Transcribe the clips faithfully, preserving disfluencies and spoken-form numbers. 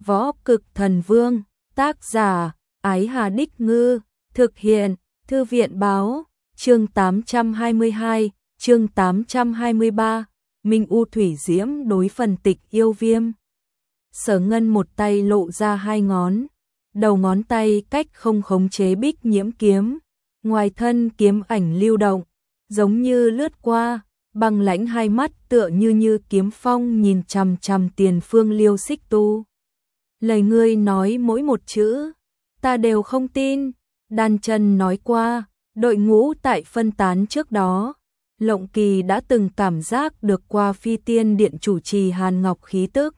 Võ Cực Thần Vương, tác giả, Ái Hà Đích Ngư, thực hiện, Thư viện báo, chương tám trăm hai mươi hai, chương tám trăm hai mươi ba, Minh U Thủy Diễm đối phần tịch yêu viêm. Sở Ngân một tay lộ ra hai ngón, đầu ngón tay cách không khống chế bích nhiễm kiếm, ngoài thân kiếm ảnh lưu động, giống như lướt qua, băng lãnh hai mắt tựa như như kiếm phong nhìn chằm chằm tiền phương Liêu Xích Tu. Lời ngươi nói mỗi một chữ, ta đều không tin. Đan Chân nói qua, đội ngũ tại phân tán trước đó, Lộng Kỳ đã từng cảm giác được qua Phi Tiên Điện chủ trì Hàn Ngọc khí tức.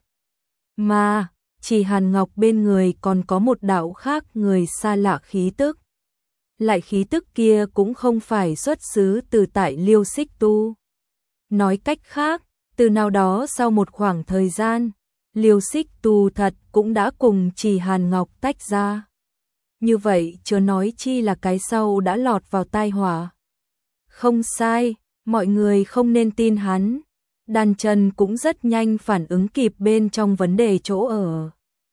Mà, chỉ Hàn Ngọc bên người còn có một đạo khác người xa lạ khí tức. Lại khí tức kia cũng không phải xuất xứ từ tại Liêu Xích Tu. Nói cách khác, từ nào đó sau một khoảng thời gian, Liêu Xích Tu thật cũng đã cùng chỉ Hàn Ngọc tách ra. Như vậy chớ nói chi là cái sau đã lọt vào tai họa. Không sai, mọi người không nên tin hắn. Đan Chân cũng rất nhanh phản ứng kịp bên trong vấn đề chỗ ở.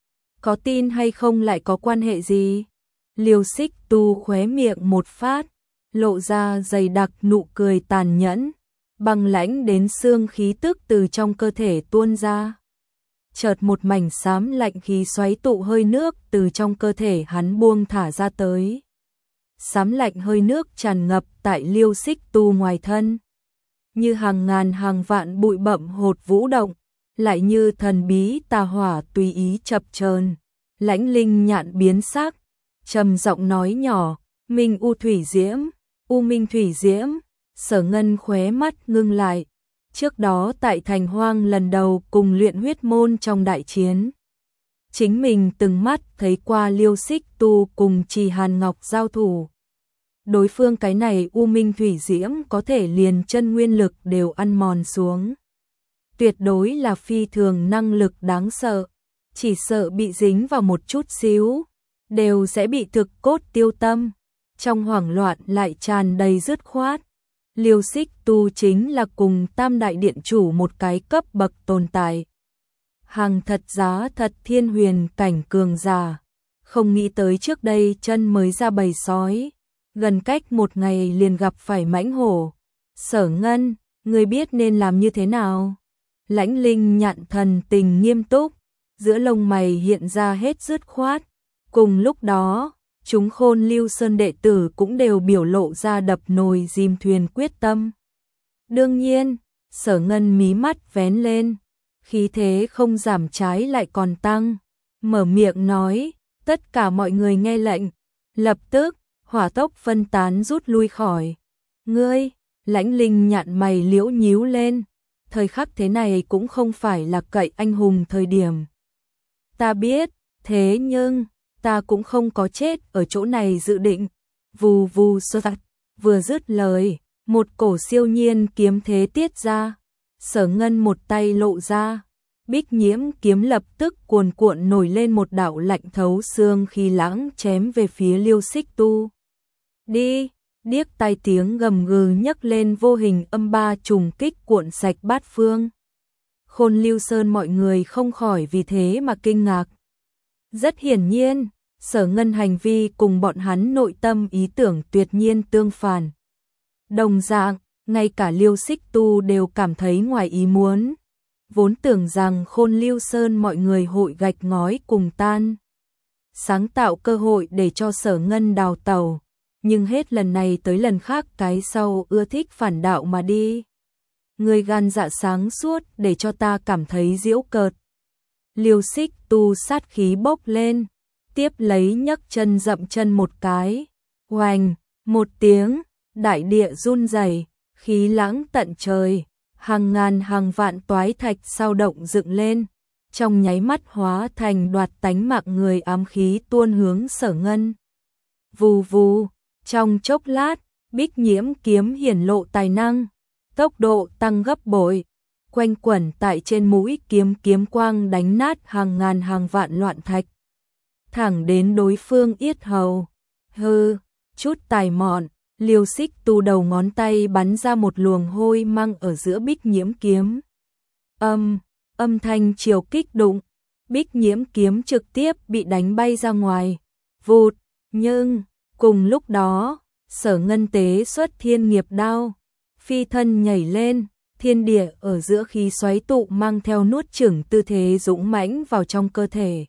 Có tin hay không lại có quan hệ gì? Liêu Xích Tu khóe miệng một phát, lộ ra dày đặc nụ cười tàn nhẫn, băng lãnh đến xương khí tức từ trong cơ thể tuôn ra. Chợt một mảnh xám lạnh khí xoáy tụ hơi nước từ trong cơ thể hắn buông thả ra tới. Xám lạnh hơi nước tràn ngập tại Liêu Xích Tu ngoài thân, như hàng ngàn hàng vạn bụi bặm hột vũ động, lại như thần bí tà hỏa tùy ý chập chờn. Lãnh Linh Nhạn biến sắc, trầm giọng nói nhỏ, Minh U Thủy Diễm, U Minh Thủy Diễm. Sở Ngân khóe mắt ngưng lại. Trước đó tại Thành Hoang lần đầu cùng luyện huyết môn trong đại chiến, chính mình từng mắt thấy qua Liêu Xích Tu cùng Trì Hàn Ngọc giao thủ. Đối phương cái này U Minh Thủy Diễm có thể liền chân nguyên lực đều ăn mòn xuống. Tuyệt đối là phi thường năng lực đáng sợ, chỉ sợ bị dính vào một chút xíu, đều sẽ bị thực cốt tiêu tâm. Trong hoảng loạn lại tràn đầy dứt khoát. Liêu Xích Tu chính là cùng Tam Đại Điện chủ một cái cấp bậc tồn tại. Hàng thật giá thật thiên huyền cảnh cường giả. Không nghĩ tới trước đây chân mới ra bầy sói, gần cách một ngày liền gặp phải mãnh hổ. Sở Ngân, ngươi biết nên làm như thế nào? Lãnh Linh Nhạn thần tình nghiêm túc, giữa lông mày hiện ra hết dứt khoát. Cùng lúc đó, chúng Khôn Lưu Sơn đệ tử cũng đều biểu lộ ra đập nồi dìm thuyền quyết tâm. Đương nhiên, Sở Ngân mí mắt vén lên, khí thế không giảm trái lại còn tăng, mở miệng nói, tất cả mọi người nghe lệnh, lập tức, hỏa tốc phân tán rút lui khỏi. Ngươi, Lãnh Linh Nhạn mày liễu nhíu lên, thời khắc thế này cũng không phải là cậy anh hùng thời điểm. Ta biết, thế nhưng ta cũng không có chết ở chỗ này dự định. Vù vù sơ tạch, vừa dứt lời, một cổ siêu nhiên kiếm thế tiết ra. Sở Ngân một tay lộ ra, bích nhiễm kiếm lập tức cuồn cuộn nổi lên một đạo lạnh thấu xương khí lãng chém về phía Liêu Xích Tu. Đi, điếc tai tiếng gầm gừ nhấc lên vô hình âm ba trùng kích cuộn sạch bát phương. Khôn Lưu Sơn mọi người không khỏi vì thế mà kinh ngạc. Rất hiển nhiên, Sở Ngân hành vi cùng bọn hắn nội tâm ý tưởng tuyệt nhiên tương phản. Đồng dạng, ngay cả Liêu Xích Tu đều cảm thấy ngoài ý muốn. Vốn tưởng rằng Khôn Lưu Sơn mọi người hội gạch ngói cùng tan, sáng tạo cơ hội để cho Sở Ngân đào tẩu, nhưng hết lần này tới lần khác cái sau ưa thích phản đạo mà đi. Người gan dạ sáng suốt để cho ta cảm thấy giễu cợt. Liêu Xích Tu sát khí bốc lên, tiếp lấy nhấc chân dậm chân một cái, oành, một tiếng, đại địa run rẩy, khí lãng tận trời, hàng ngàn hàng vạn toái thạch sao động dựng lên, trong nháy mắt hóa thành đoạt tánh mạng người ám khí tuôn hướng Sở Ngân. Vù vù, trong chốc lát, bích nhiễm kiếm hiển lộ tài năng, tốc độ tăng gấp bội. Quanh quẩn tại trên mũi kiếm kiếm quang đánh nát hàng ngàn hàng vạn loạn thạch, thẳng đến đối phương yết hầu. Hừ, chút tài mọn, Liêu Xích Tu đầu ngón tay bắn ra một luồng hôi mang ở giữa bích nhiễm kiếm. Âm, âm thanh chiều kích đụng, Bích Nhiễm kiếm trực tiếp bị đánh bay ra ngoài. Vụt, nhưng cùng lúc đó, Sở Ngân tế xuất thiên nghiệp đao, phi thân nhảy lên, thiên địa ở giữa khí xoáy tụ mang theo nuốt chửng tư thế dũng mãnh vào trong cơ thể.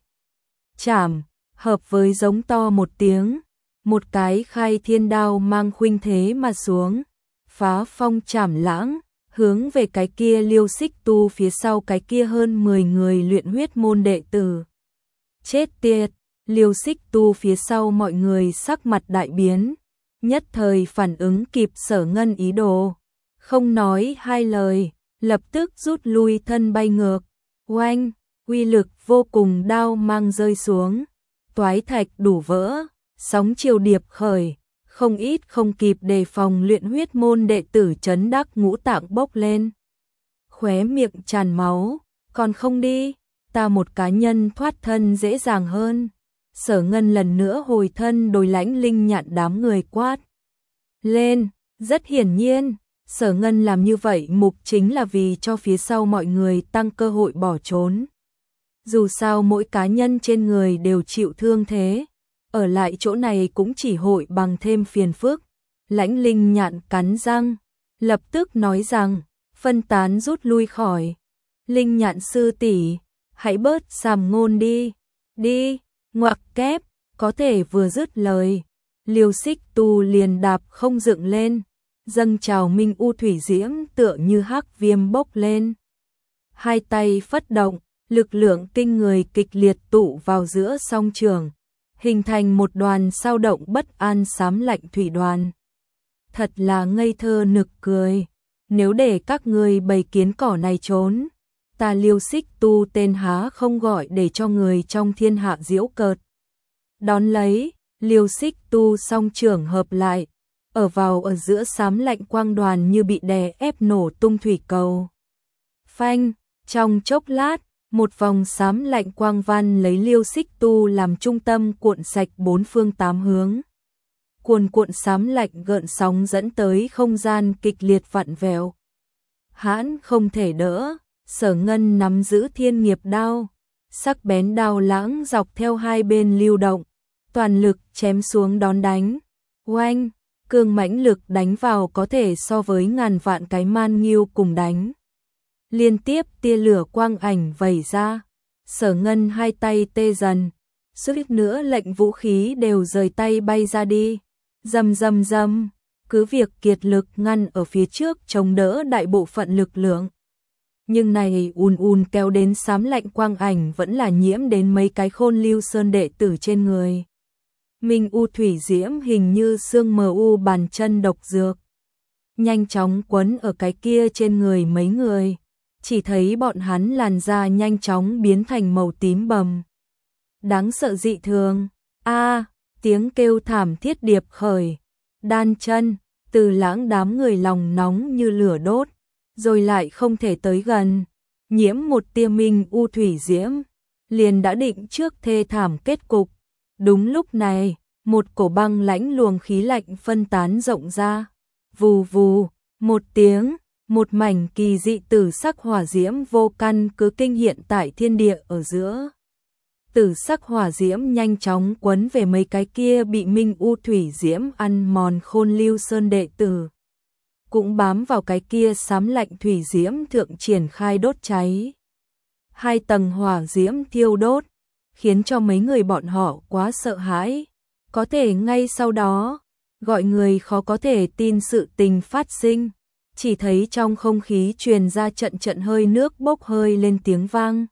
Chảm, hợp với giống to một tiếng, một cái khai thiên đao mang khuynh thế mà xuống, phá phong chảm lãng, hướng về cái kia Liêu Xích Tu phía sau cái kia hơn mười người luyện huyết môn đệ tử. Chết tiệt, Liêu Xích Tu phía sau mọi người sắc mặt đại biến, nhất thời phản ứng kịp Sở Ngân ý đồ, không nói hai lời, lập tức rút lui thân bay ngược. Oanh, uy lực vô cùng, đao mang rơi xuống, toái thạch đủ vỡ, sóng chiều điệp khởi, không ít không kịp đề phòng luyện huyết môn đệ tử chấn đắc ngũ tạng bốc lên. Khóe miệng tràn máu, còn không đi, ta một cá nhân thoát thân dễ dàng hơn. Sở Ngân lần nữa hồi thân đối lãnh linh nhạn đám người quát lên, rất hiển nhiên, Sở Ngân làm như vậy mục chính là vì cho phía sau mọi người tăng cơ hội bỏ trốn. Dù sao mỗi cá nhân trên người đều chịu thương thế, ở lại chỗ này cũng chỉ hội bằng thêm phiền phức. Lãnh linh nhạn cắn răng, lập tức nói rằng, phân tán rút lui khỏi. Linh nhạn sư tỷ, hãy bớt sàm ngôn đi, đi, ngoặc kép, có thể vừa dứt lời. Liêu Xích Tu liền đạp không dựng lên, dâng trào minh u thủy diễm tựa như hắc viêm bốc lên. Hai tay phất động, lực lượng kinh người kịch liệt tụ vào giữa song trường, hình thành một đoàn sao động bất an xám lạnh thủy đoàn. Thật là ngây thơ nực cười, nếu để các ngươi bầy kiến cỏ này trốn, ta Liêu Xích Tu tên há không gọi để cho người trong thiên hạ giễu cợt. Đón lấy, Liêu Xích Tu song trưởng hợp lại, ở vào ở giữa xám lạnh quang đoàn như bị đè ép nổ tung thủy cầu. Phanh, trong chốc lát, một vòng xám lạnh quang văn lấy Liêu Xích Tu làm trung tâm cuộn sạch bốn phương tám hướng. Cuồn cuộn xám lạnh gợn sóng dẫn tới không gian kịch liệt vặn vẹo. Hãn không thể đỡ, Sở Ngân nắm giữ thiên nghiệp đao, sắc bén đao lãng dọc theo hai bên lưu động, toàn lực chém xuống đón đánh. Oanh, cường mãnh lực đánh vào có thể so với ngàn vạn cái man nghiêu cùng đánh. Liên tiếp tia lửa quang ảnh vẩy ra, Sở Ngân hai tay tê dần, suýt nữa lệnh vũ khí đều rời tay bay ra đi. Rầm rầm rầm, cứ việc kiệt lực ngăn ở phía trước chống đỡ đại bộ phận lực lượng. Nhưng này ùn ùn kéo đến xám lạnh quang ảnh vẫn là nhiễm đến mấy cái Khôn Lưu Sơn đệ tử trên người. Minh u thủy diễm hình như xương mờ u bàn chân độc dược, nhanh chóng quấn ở cái kia trên người mấy người, chỉ thấy bọn hắn làn da nhanh chóng biến thành màu tím bầm. Đáng sợ dị thường, a tiếng kêu thảm thiết điệp khởi, đan chân, Từ Lãng đám người lòng nóng như lửa đốt, rồi lại không thể tới gần, nhiễm một tia minh u thủy diễm, liền đã định trước thê thảm kết cục. Đúng lúc này, một cổ băng lãnh luồng khí lạnh phân tán rộng ra, vù vù, một tiếng, một mảnh kỳ dị tử sắc hỏa diễm vô căn cứ kinh hiện tại thiên địa ở giữa. Tử sắc hỏa diễm nhanh chóng quấn về mấy cái kia bị minh u thủy diễm ăn mòn Khôn Lưu Sơn đệ tử, cũng bám vào cái kia xám lạnh thủy diễm thượng triển khai đốt cháy. Hai tầng hỏa diễm thiêu đốt, khiến cho mấy người bọn họ quá sợ hãi, có thể ngay sau đó, gọi người khó có thể tin sự tình phát sinh, chỉ thấy trong không khí truyền ra trận trận hơi nước bốc hơi lên tiếng vang.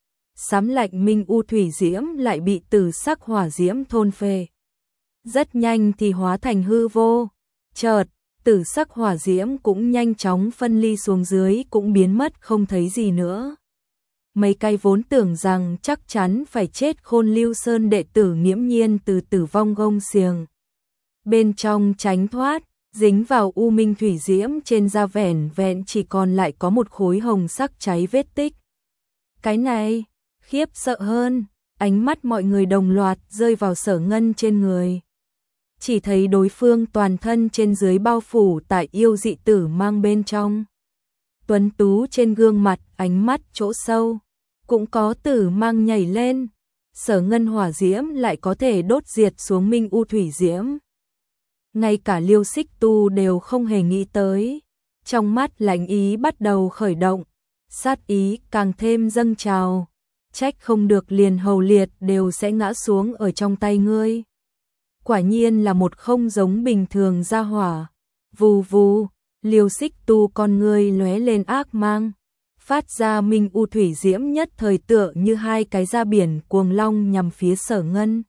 Xám lạnh minh u thủy diễm lại bị tử sắc hỏa diễm thôn phệ. Rất nhanh thì hóa thành hư vô, chợt, tử sắc hỏa diễm cũng nhanh chóng phân ly xuống dưới cũng biến mất không thấy gì nữa. Mấy cái vốn tưởng rằng chắc chắn phải chết Khôn Lưu Sơn đệ tử nghiễm nhiên từ tử vong gông xiềng bên trong tránh thoát, dính vào u minh thủy diễm trên da vẻn vẹn chỉ còn lại có một khối hồng sắc cháy vết tích. Cái này, khiếp sợ hơn, ánh mắt mọi người đồng loạt rơi vào Sở Ngân trên người. Chỉ thấy đối phương toàn thân trên dưới bao phủ tại yêu dị tử mang bên trong. Tuấn tú trên gương mặt, ánh mắt chỗ sâu, cũng có tử mang nhảy lên, Sở Ngân hỏa diễm lại có thể đốt diệt xuống Minh U thủy diễm. Ngay cả Liêu Xích Tu đều không hề nghĩ tới, trong mắt lãnh ý bắt đầu khởi động, sát ý càng thêm dâng trào, trách không được liền hầu liệt đều sẽ ngã xuống ở trong tay ngươi. Quả nhiên là một không giống bình thường gia hỏa. Vù vù, Liêu Xích Tu con ngươi lóe lên ác mang, phát ra Minh U thủy diễm nhất thời tựa như hai cái da biển cuồng long nhằm phía Sở Ngân.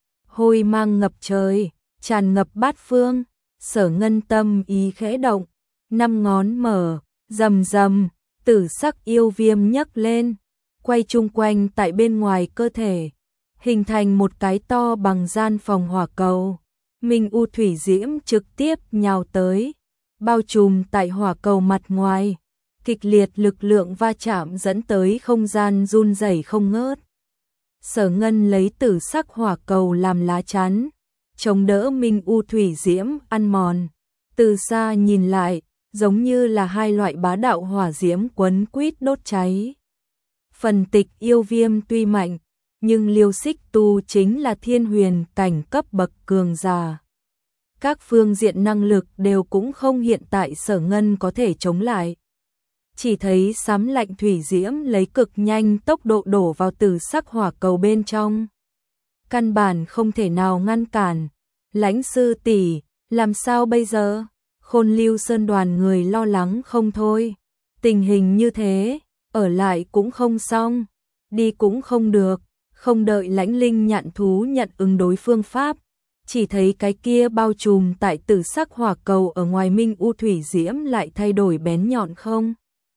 Hôi mang ngập trời, tràn ngập bát phương, Sở Ngân tâm ý khẽ động, năm ngón mở, rầm rầm, tử sắc yêu viêm nhấc lên, quay chung quanh tại bên ngoài cơ thể, hình thành một cái to bằng gian phòng hỏa cầu. Minh U thủy diễm trực tiếp nhào tới, bao trùm tại hỏa cầu mặt ngoài, kịch liệt lực lượng va chạm dẫn tới không gian run rẩy không ngớt. Sở Ngân lấy tử sắc hỏa cầu làm lá chắn, chống đỡ Minh U thủy diễm ăn mòn. Từ xa nhìn lại, giống như là hai loại bá đạo hỏa diễm quấn quýt đốt cháy. Phần tịch yêu viêm tuy mạnh, nhưng Liêu Xích Tu chính là thiên huyền cảnh cấp bậc cường giả. Các phương diện năng lực đều cũng không hiện tại Sở Ngân có thể chống lại. Chỉ thấy sám lạnh thủy diễm lấy cực nhanh tốc độ đổ vào tử sắc hỏa cầu bên trong. Căn bản không thể nào ngăn cản. Lãnh sư tỷ, làm sao bây giờ? Khôn Lưu Sơn đoàn người lo lắng không thôi. Tình hình như thế, ở lại cũng không xong, đi cũng không được, không đợi Lãnh Linh Nhạn thú nhận ứng đối phương pháp. Chỉ thấy cái kia bao trùm tại tử sắc hỏa cầu ở ngoài Minh U thủy diễm lại thay đổi bén nhọn không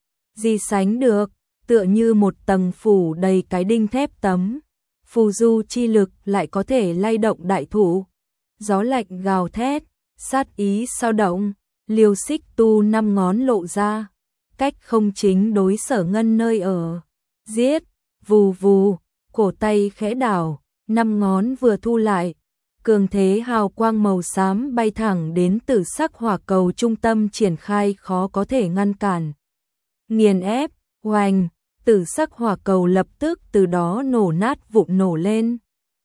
gì sánh được, tựa như một tầng phủ đầy cái đinh thép tấm. Phù du chi lực lại có thể lay động đại thụ. Gió lạnh gào thét, sát ý sao động, Liêu Xích Tu năm ngón lộ ra, cách không chính đối Sở Ngân nơi ở. Giết, vù vù, cổ tay khẽ đảo, năm ngón vừa thu lại, cường thế hào quang màu xám bay thẳng đến tử sắc hỏa cầu trung tâm triển khai khó có thể ngăn cản. Nghiền ép, oanh, tử sắc hỏa cầu lập tức từ đó nổ nát vụn nổ lên.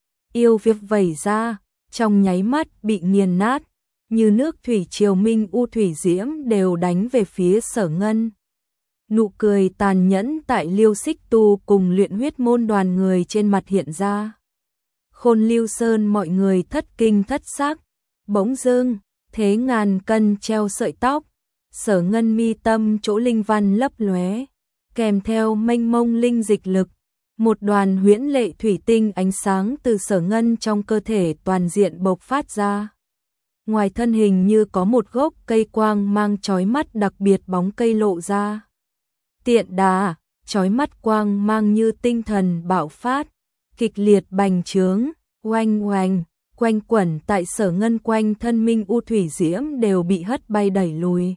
Yêu việc vẩy ra, trong nháy mắt bị nghiền nát, như nước thủy triều Minh U thủy diễm đều đánh về phía Sở Ngân. Nụ cười tàn nhẫn tại Liêu Xích Tu cùng luyện huyết môn đoàn người trên mặt hiện ra. Khôn Lưu Sơn mọi người thất kinh thất xác, bỗng dưng, thế ngàn cân treo sợi tóc, Sở Ngân mi tâm chỗ linh văn lấp lóe, kèm theo mênh mông linh dịch lực, một đoàn huyễn lệ thủy tinh ánh sáng từ Sở Ngân trong cơ thể toàn diện bộc phát ra. Ngoài thân hình như có một gốc cây quang mang chói mắt đặc biệt bóng cây lộ ra. Tiện đà, chói mắt quang mang như tinh thần bạo phát, kịch liệt bành trướng, oanh oanh, quanh quẩn tại Sở Ngân quanh thân Minh U thủy diễm đều bị hất bay đẩy lùi.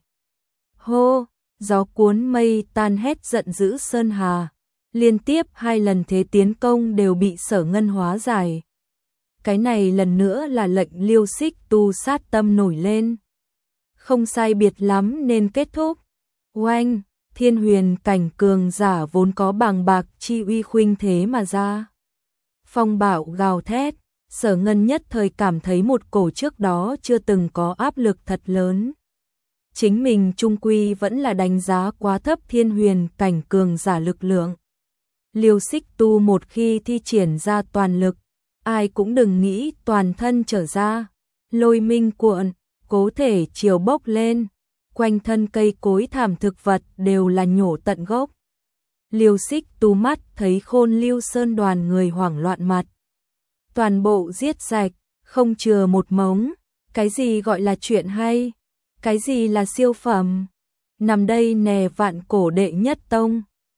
Hô, gió cuốn mây tan hét giận dữ sơn hà, liên tiếp hai lần thế tiến công đều bị Sở Ngân hóa giải. Cái này lần nữa là lệnh Liêu Xích Tu sát tâm nổi lên. Không sai biệt lắm nên kết thúc. Oanh, thiên huyền cảnh cường giả vốn có bàng bạc chi uy khuynh thế mà ra. Phong bạo gào thét, Sở Ngân nhất thời cảm thấy một cổ trước đó chưa từng có áp lực thật lớn. Chính mình trung quy vẫn là đánh giá quá thấp thiên huyền cảnh cường giả lực lượng. Liêu Xích Tu một khi thi triển ra toàn lực, ai cũng đừng nghĩ toàn thân trở ra, lôi minh cuộn, cố thể chiều bốc lên, quanh thân cây cối thảm thực vật đều là nhổ tận gốc. Liêu Xích Tu mắt thấy Khôn Lưu Sơn đoàn người hoảng loạn mặt. Toàn bộ giết sạch, không chừa một mống, cái gì gọi là chuyện hay, cái gì là siêu phẩm, nằm đây nè vạn cổ đệ nhất tông.